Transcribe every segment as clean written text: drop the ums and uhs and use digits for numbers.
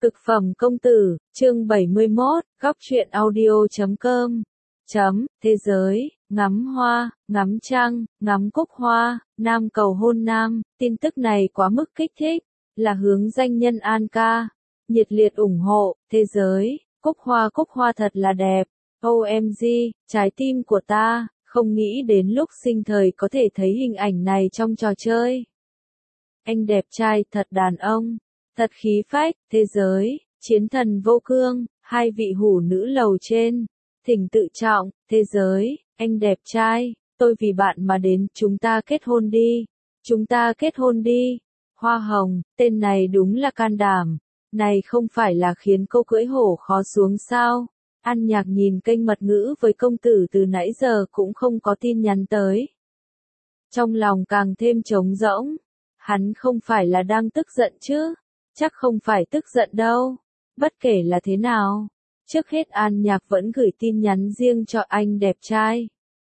Cực phẩm công tử, chương 71, góc truyện audio.com. Thế giới, ngắm hoa, ngắm trăng, ngắm cúc hoa, nam cầu hôn nam, tin tức này quá mức kích thích, là hướng danh nhân An ca, nhiệt liệt ủng hộ, thế giới, cúc hoa thật là đẹp, OMG, trái tim của ta, không nghĩ đến lúc sinh thời có thể thấy hình ảnh này trong trò chơi. Anh đẹp trai thật đàn ông. Thật khí phách, thế giới, chiến thần vô cương, hai vị hủ nữ lầu trên, thỉnh tự trọng, thế giới, anh đẹp trai, tôi vì bạn mà đến, chúng ta kết hôn đi, chúng ta kết hôn đi, hoa hồng, tên này đúng là can đảm, này không phải là khiến cô cưỡi hổ khó xuống sao, An Nhạc nhìn kênh mật ngữ với công tử từ nãy giờ cũng không có tin nhắn tới. Trong lòng càng thêm trống rỗng, hắn không phải là đang tức giận chứ? Chắc không phải tức giận đâu. Bất kể là thế nào, trước hết An Nhạc vẫn gửi tin nhắn riêng cho anh đẹp trai.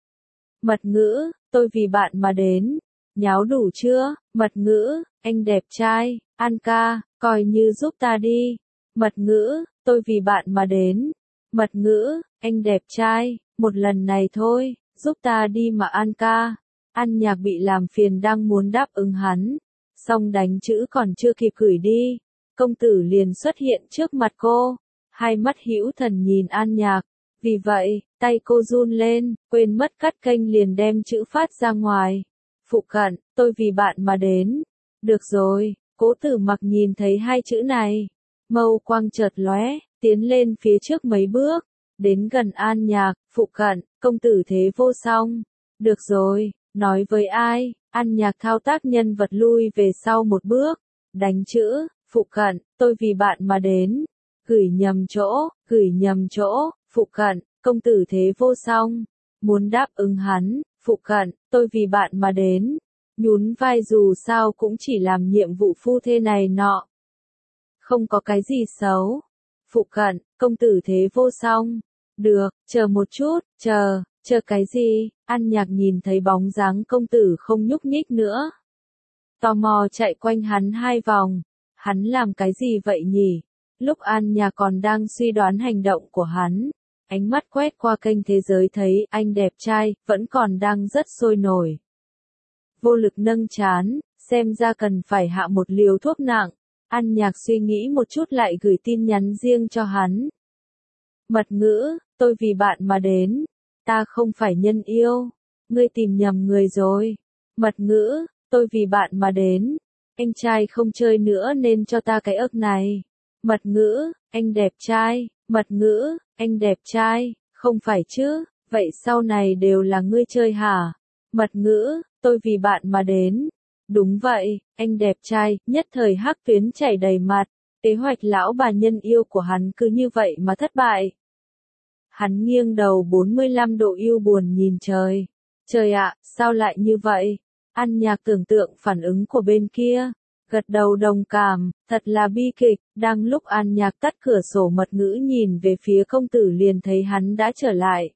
Mật ngữ, tôi vì bạn mà đến. Nháo đủ chưa? Mật ngữ, anh đẹp trai, An ca, coi như giúp ta đi. Mật ngữ, tôi vì bạn mà đến. Mật ngữ, anh đẹp trai, một lần này thôi, giúp ta đi mà An ca. An Nhạc bị làm phiền đang muốn đáp ứng hắn. Xong đánh chữ còn chưa kịp gửi đi, công tử liền xuất hiện trước mặt cô, hai mắt hữu thần nhìn An Nhạc, vì vậy, tay cô run lên, quên mất cắt kênh liền đem chữ phát ra ngoài. Phụ cận, tôi vì bạn mà đến. Được rồi, Cố Tử Mặc nhìn thấy hai chữ này, mâu quang chợt lóe, tiến lên phía trước mấy bước, đến gần An Nhạc, phụ cận, công tử thế vô song. Được rồi, nói với ai? An Nhạc thao tác nhân vật lui về sau một bước, đánh chữ, phụ cận, tôi vì bạn mà đến, gửi nhầm chỗ, phụ cận, công tử thế vô song, muốn đáp ứng hắn, phụ cận, tôi vì bạn mà đến, nhún vai dù sao cũng chỉ làm nhiệm vụ phu thê này nọ. Không có cái gì xấu, phụ cận, công tử thế vô song, được, chờ một chút, chờ cái gì? An Nhạc nhìn thấy bóng dáng công tử không nhúc nhích nữa. Tò mò chạy quanh hắn hai vòng. Hắn làm cái gì vậy nhỉ? Lúc An Nhạc còn đang suy đoán hành động của hắn, ánh mắt quét qua kênh thế giới thấy anh đẹp trai, vẫn còn đang rất sôi nổi. Vô lực nâng trán, xem ra cần phải hạ một liều thuốc nặng. An Nhạc suy nghĩ một chút lại gửi tin nhắn riêng cho hắn. Mật ngữ, tôi vì bạn mà đến. Ta không phải nhân yêu, ngươi tìm nhầm người rồi. Mật ngữ, tôi vì bạn mà đến. Anh trai không chơi nữa nên cho ta cái ức này. Mật ngữ, anh đẹp trai. Mật ngữ, anh đẹp trai, không phải chứ, vậy sau này đều là ngươi chơi hả? Mật ngữ, tôi vì bạn mà đến. Đúng vậy, anh đẹp trai, nhất thời hắc tuyến chảy đầy mặt. Kế hoạch lão bà nhân yêu của hắn cứ như vậy mà thất bại. Hắn nghiêng đầu 45 độ yêu buồn nhìn trời. Trời ạ, sao lại như vậy? An Nhạc tưởng tượng phản ứng của bên kia. Gật đầu đồng cảm, thật là bi kịch. Đang lúc An Nhạc tắt cửa sổ mật ngữ nhìn về phía công tử liền thấy hắn đã trở lại.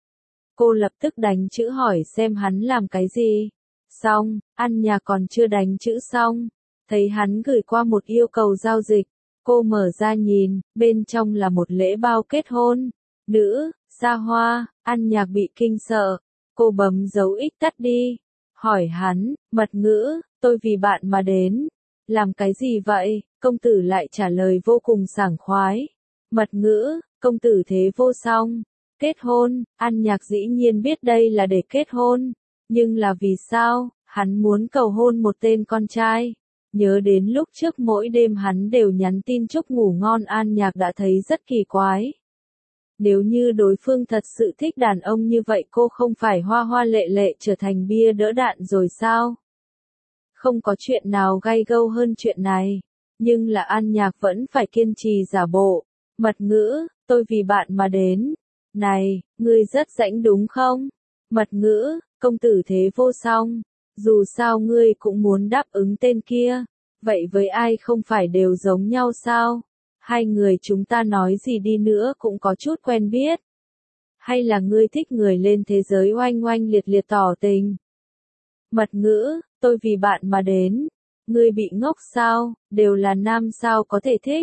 Cô lập tức đánh chữ hỏi xem hắn làm cái gì. Xong, An Nhạc còn chưa đánh chữ xong. Thấy hắn gửi qua một yêu cầu giao dịch. Cô mở ra nhìn, bên trong là một lễ bao kết hôn. Nữ, xa hoa, An Nhạc bị kinh sợ. Cô bấm dấu X tắt đi. Hỏi hắn, mật ngữ, tôi vì bạn mà đến. Làm cái gì vậy? Công tử lại trả lời vô cùng sảng khoái. Mật ngữ, công tử thế vô song. Kết hôn, An Nhạc dĩ nhiên biết đây là để kết hôn. Nhưng là vì sao? Hắn muốn cầu hôn một tên con trai. Nhớ đến lúc trước mỗi đêm hắn đều nhắn tin chúc ngủ ngon An Nhạc đã thấy rất kỳ quái. Nếu như đối phương thật sự thích đàn ông như vậy cô không phải hoa hoa lệ lệ trở thành bia đỡ đạn rồi sao? Không có chuyện nào gay gâu hơn chuyện này. Nhưng là An Nhạc vẫn phải kiên trì giả bộ. Mật ngữ, tôi vì bạn mà đến. Này, ngươi rất rãnh đúng không? Mật ngữ, công tử thế vô song. Dù sao ngươi cũng muốn đáp ứng tên kia. Vậy với ai không phải đều giống nhau sao? Hai người chúng ta nói gì đi nữa cũng có chút quen biết. Hay là ngươi thích người lên thế giới oanh oanh liệt liệt tỏ tình? Mật ngữ, tôi vì bạn mà đến. Ngươi bị ngốc sao, đều là nam sao có thể thích.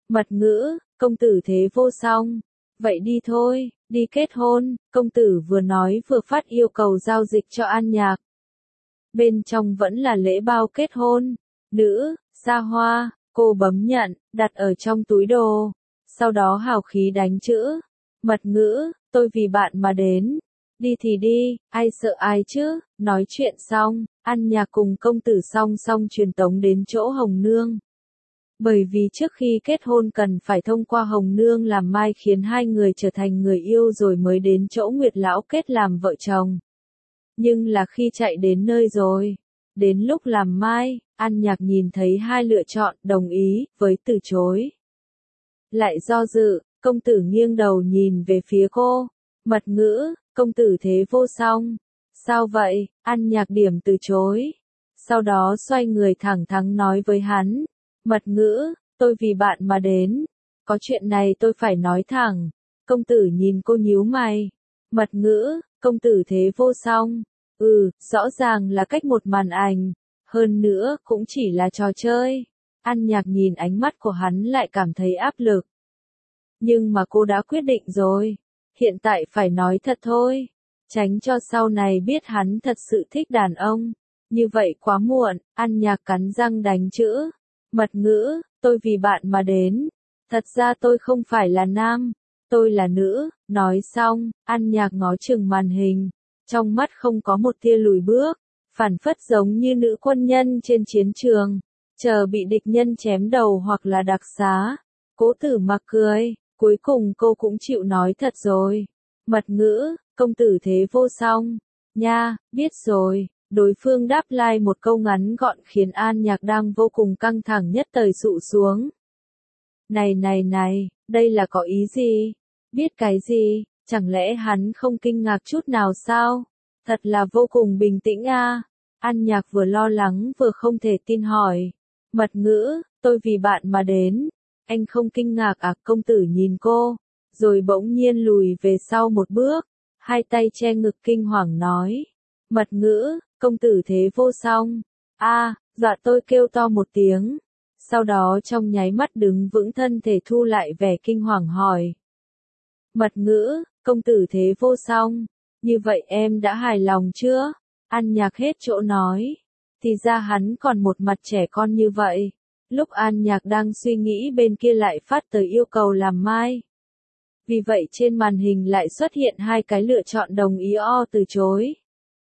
Mật ngữ, công tử thế vô song. Vậy đi thôi, đi kết hôn, công tử vừa nói vừa phát yêu cầu giao dịch cho An Nhạc. Bên trong vẫn là lễ bao kết hôn. Nữ, xa hoa, cô bấm nhận, đặt ở trong túi đồ. Sau đó hào khí đánh chữ. Mật ngữ, tôi vì bạn mà đến. Đi thì đi, ai sợ ai chứ, nói chuyện xong, An Nhạc cùng công tử song song truyền tống đến chỗ Hồng Nương. Bởi vì trước khi kết hôn cần phải thông qua Hồng Nương làm mai khiến hai người trở thành người yêu rồi mới đến chỗ Nguyệt Lão kết làm vợ chồng. Nhưng là khi chạy đến nơi rồi, đến lúc làm mai, An Nhạc nhìn thấy hai lựa chọn đồng ý với từ chối. Lại do dự, công tử nghiêng đầu nhìn về phía cô. Mật ngữ, công tử thế vô song. Sao vậy? An Nhạc điểm từ chối. Sau đó xoay người thẳng thắn nói với hắn. Mật ngữ, tôi vì bạn mà đến. Có chuyện này tôi phải nói thẳng. Công tử nhìn cô nhíu mày. Mật ngữ, công tử thế vô song. Rõ ràng là cách một màn ảnh. Hơn nữa cũng chỉ là trò chơi. An Nhạc nhìn ánh mắt của hắn lại cảm thấy áp lực. Nhưng mà cô đã quyết định rồi. Hiện tại phải nói thật thôi. Tránh cho sau này biết hắn thật sự thích đàn ông. Như vậy quá muộn, An Nhạc cắn răng đánh chữ. Mật ngữ, tôi vì bạn mà đến. Thật ra tôi không phải là nam. Tôi là nữ. Nói xong, An Nhạc ngó chừng màn hình. Trong mắt không có một tia lùi bước. Phản phất giống như nữ quân nhân trên chiến trường. Chờ bị địch nhân chém đầu hoặc là đặc xá. Cố Tử Mặc cười. Cuối cùng cô cũng chịu nói thật rồi. Mật ngữ, công tử thế vô song. Nha, biết rồi. Đối phương đáp lại một câu ngắn gọn khiến An Nhạc đang vô cùng căng thẳng nhất thời sụ xuống. Này, đây là có ý gì? Biết cái gì? Chẳng lẽ hắn không kinh ngạc chút nào sao? Thật là vô cùng bình tĩnh a. An Nhạc vừa lo lắng vừa không thể tin hỏi. Mật ngữ, tôi vì bạn mà đến. Anh không kinh ngạc à? Công tử nhìn cô, rồi bỗng nhiên lùi về sau một bước, hai tay che ngực kinh hoàng nói. Mật ngữ, công tử thế vô song. Dọa tôi kêu to một tiếng. Sau đó trong nháy mắt đứng vững thân thể thu lại vẻ kinh hoàng hỏi. Mật ngữ, công tử thế vô song. Như vậy em đã hài lòng chưa? An Nhạc hết chỗ nói. Thì ra hắn còn một mặt trẻ con như vậy. Lúc An Nhạc đang suy nghĩ bên kia lại phát tới yêu cầu làm mai. Vì vậy trên màn hình lại xuất hiện hai cái lựa chọn đồng ý từ chối.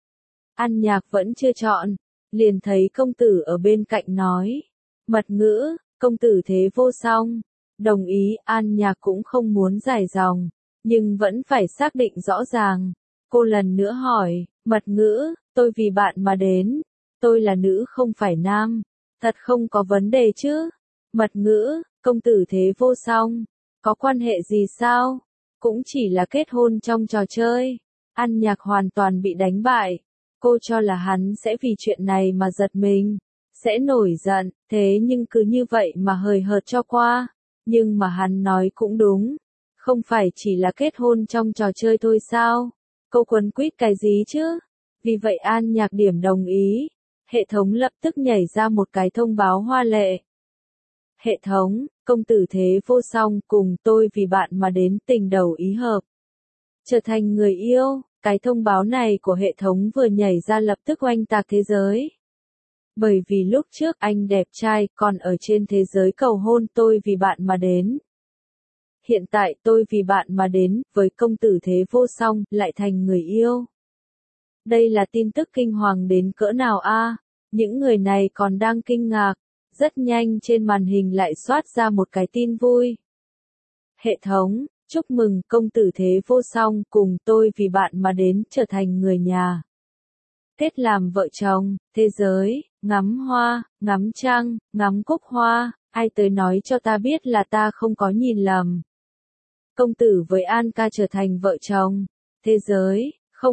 An Nhạc vẫn chưa chọn, liền thấy công tử ở bên cạnh nói. Mật ngữ, công tử thế vô song. Đồng ý, An Nhạc cũng không muốn dài dòng, nhưng vẫn phải xác định rõ ràng. Cô lần nữa hỏi, mật ngữ, tôi vì bạn mà đến. Tôi là nữ không phải nam. Thật không có vấn đề chứ? Mật ngữ, công tử thế vô song. Có quan hệ gì sao? Cũng chỉ là kết hôn trong trò chơi. An Nhạc hoàn toàn bị đánh bại. Cô cho là hắn sẽ vì chuyện này mà giật mình. Sẽ nổi giận, thế nhưng cứ như vậy mà hời hợt cho qua. Nhưng mà hắn nói cũng đúng. Không phải chỉ là kết hôn trong trò chơi thôi sao? Cô quấn quýt cái gì chứ? Vì vậy An Nhạc điểm đồng ý. Hệ thống lập tức nhảy ra một cái thông báo hoa lệ. Hệ thống, công tử thế vô song cùng tôi vì bạn mà đến tình đầu ý hợp. Trở thành người yêu, cái thông báo này của hệ thống vừa nhảy ra lập tức oanh tạc thế giới. Bởi vì lúc trước anh đẹp trai còn ở trên thế giới cầu hôn tôi vì bạn mà đến. Hiện tại tôi vì bạn mà đến với công tử thế vô song lại thành người yêu. Đây là tin tức kinh hoàng đến cỡ nào a? Những người này còn đang kinh ngạc. Rất nhanh trên màn hình lại xoát ra một cái tin vui. Hệ thống, chúc mừng công tử thế vô song cùng tôi vì bạn mà đến trở thành người nhà. Kết làm vợ chồng, thế giới, ngắm hoa, ngắm trăng, ngắm cúc hoa, ai tới nói cho ta biết là ta không có nhìn lầm. Công tử với An ca trở thành vợ chồng, thế giới,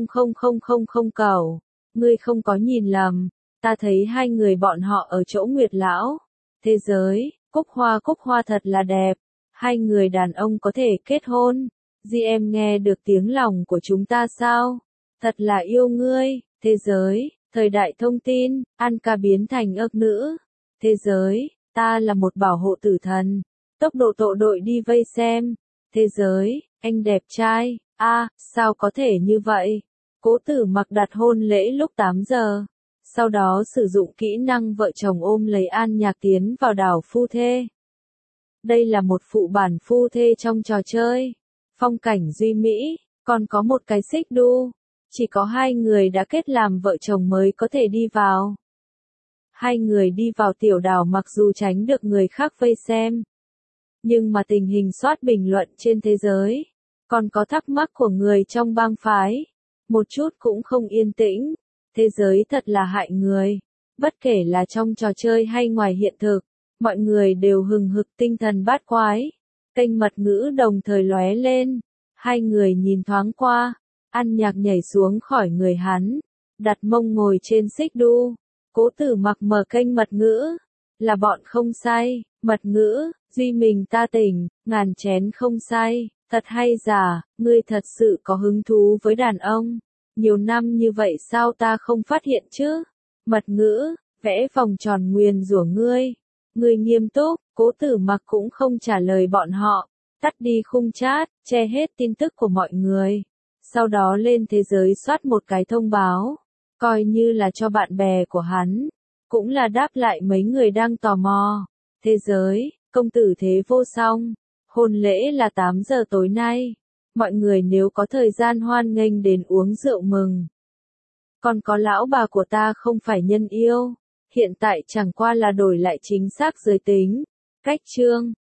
không cầu, ngươi không có nhìn lầm. Ta thấy hai người bọn họ ở chỗ Nguyệt Lão. Thế giới, cúc hoa thật là đẹp. Hai người đàn ông có thể kết hôn. Di em nghe được tiếng lòng của chúng ta sao? Thật là yêu ngươi. Thế giới, thời đại thông tin, An ca biến thành ước nữ. Thế giới, ta là một bảo hộ tử thần. Tốc độ tổ đội đi vây xem. Thế giới, anh đẹp trai, sao có thể như vậy? Cố Tử Mặc đặt hôn lễ lúc 8 giờ. Sau đó sử dụng kỹ năng vợ chồng ôm lấy An Nhạc tiến vào đảo phu thê. Đây là một phụ bản phu thê trong trò chơi. Phong cảnh duy mỹ, còn có một cái xích đu. Chỉ có 2 người đã kết làm vợ chồng mới có thể đi vào. 2 người đi vào tiểu đảo mặc dù tránh được người khác vây xem. Nhưng mà tình hình soát bình luận trên thế giới, còn có thắc mắc của người trong bang phái. Một chút cũng không yên tĩnh. Thế giới thật là hại người. Bất kể là trong trò chơi hay ngoài hiện thực, mọi người đều hừng hực tinh thần bát quái. Kênh mật ngữ đồng thời lóe lên. 2 người nhìn thoáng qua. An Nhạc nhảy xuống khỏi người hắn, đặt mông ngồi trên xích đu. Cố Tử Mặc mở kênh mật ngữ. Là bọn không say, mật ngữ, duy mình ta tỉnh, ngàn chén không say, thật hay giả, ngươi thật sự có hứng thú với đàn ông. Nhiều năm như vậy sao ta không phát hiện chứ? Mật ngữ, vẽ vòng tròn nguyền rủa ngươi. Ngươi nghiêm túc, Cố Tử Mặc cũng không trả lời bọn họ, tắt đi khung chat, che hết tin tức của mọi người. Sau đó lên thế giới soát một cái thông báo, coi như là cho bạn bè của hắn, cũng là đáp lại mấy người đang tò mò. Thế giới, công tử thế vô song, hôn lễ là 8 giờ tối nay. Mọi người nếu có thời gian hoan nghênh đến uống rượu mừng. Còn có lão bà của ta không phải nhân yêu, hiện tại chẳng qua là đổi lại chính xác giới tính. Cách chương